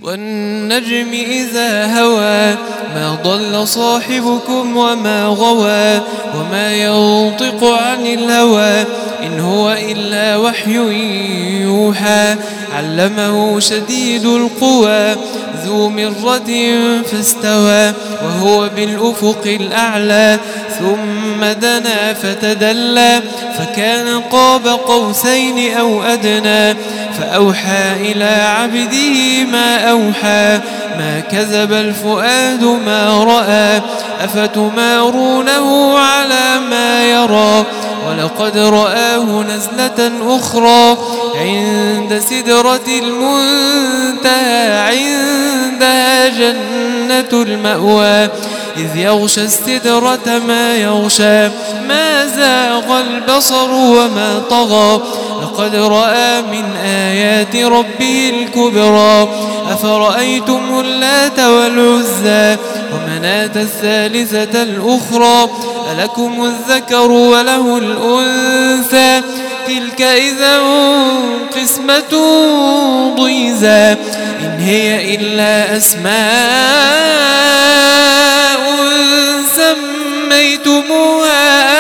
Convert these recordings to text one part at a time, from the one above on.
والنجم إذا هوى ما ضل صاحبكم وما غوى وما ينطق عن الهوى إن هو إلا وحي يوحى علمه شديد القوى ذو مرة فاستوى وهو بالأفق الأعلى ثم دنا فتدلى فكان قاب قوسين أو أدنى فأوحى إلى عبده ما أوحى ما كذب الفؤاد ما رأى أفتمارونه على ما يرى ولقد رآه نزلة أخرى عند سدرة المنتهى عندها جنة المأوى إذ يغشى السدرة ما يغشى ما زاغ البصر وما طغى لقد رأى من آيات ربه الكبرى أفرأيتم اللات والعزى ومناة الثالثة الأخرى ألكم الذكر وله الأنثى تلك إذا قسمة ضيزى إن هي إلا أسماء سميتموها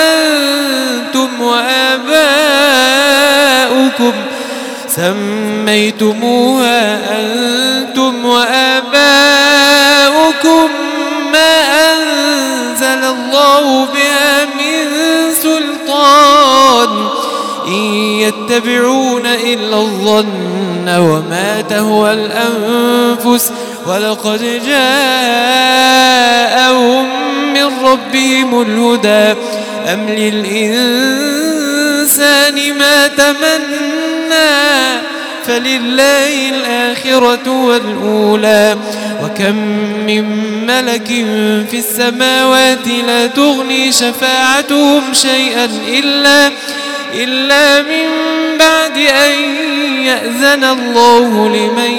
أنتم وآباؤكم ما أنزل الله بها من سلطان إن يتبعون إلا الظن وما تهوى الأنفس ولقد جاءهم من ربهم الهدى أم للإنسان ما تمنى فلله الآخرة والأولى وكم من ملك في السماوات لا تغني شفاعتهم شيئا إلا من بعد أن يأذن الله لمن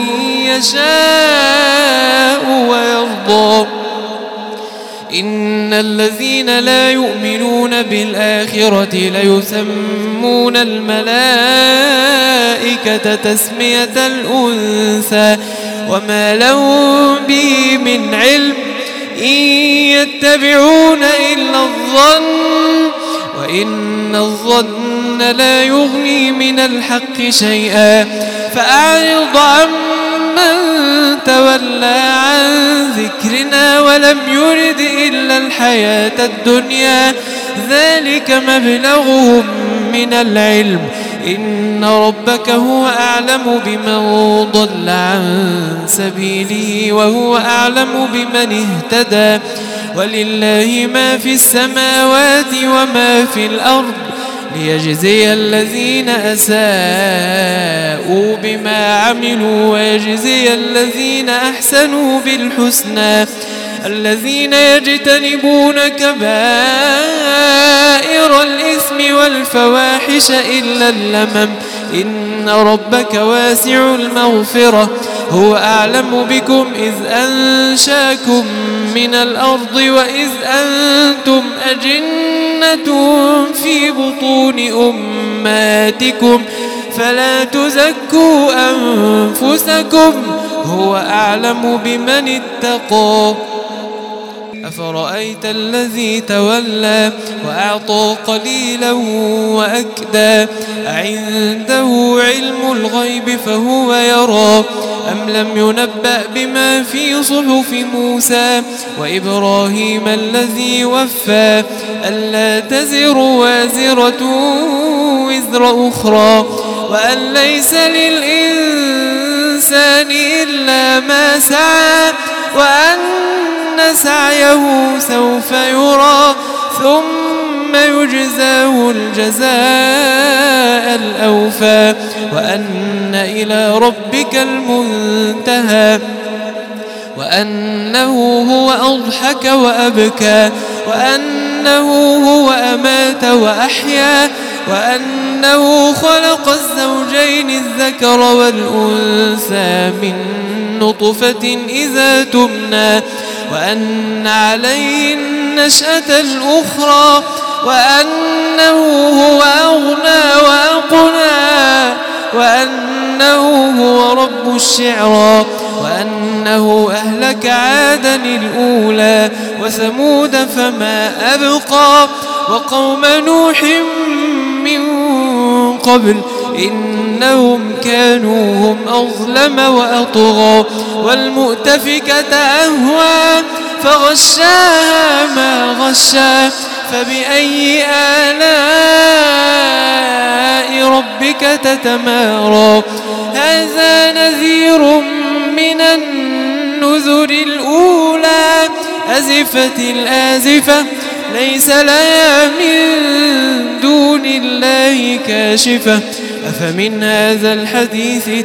يشاء ويرضى إن الذين لا يؤمنون بالآخرة ليسمون الملائكة تسمية الأنثى وما لهم به من علم إن يتبعون إلا الظن وإن الظن لا يغني من الحق شيئا فأعرض عمن تولى عن ذكرنا ولم يرد إلا الحياة الدنيا ذلك مبلغهم من العلم إن ربك هو أعلم بمن ضل عن سبيله وهو أعلم بمن اهتدى ولله ما في السماوات وما في الأرض ليجزي الذين أساءوا بما عملوا ويجزي الذين أحسنوا بالحسنى الذين يجتنبون كبائر الإثم والفواحش إلا اللمم إن ربك واسع المغفرة هو أعلم بكم إذ أنشاكم من الأرض وإذ أنتم أجنة في بطون أمهاتكم فلا تزكوا أنفسكم هو أعلم بمن اتقى أفرأيت الذي تولى وأعطى قليلا وأكدى أعنده علم الغيب فهو يرى أم لم ينبأ بما في صحف موسى وإبراهيم الذي وفى ألا تزر وازرة وزر أخرى وأن ليس للإنسان إلا ما سعى وأن سعيه سوف يرى ثم يجزاه الجزاء الأوفى وأن إلى ربك المنتهى وأنه هو أضحك وأبكى وأنه هو أمات وأحيا وأنه خلق الزوجين الذكر والأنثى من نطفة إذا تمنى وأن عليه النشأة الأخرى وأنه هو أغنى وأقنى وأنه هو رب الشعرى وأنه أهلك عادا الأولى وثمود فما أبقى وقوم نوح من قبل إنهم كانوا هم أظلم وأطغى والمؤتفكة أهوى فغشاها ما غشا فبأي آلاء ربك تتمارى هذا نذير من النذر الأولى أزفت الآزفة ليس لها من دون الله كاشفة أفمن هذا الحديث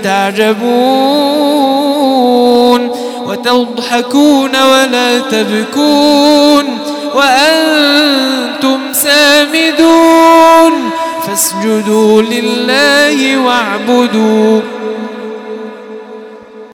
تعجبون وتضحكون ولا تبكون وأنتم سامدون فاسجدوا لله واعبدوا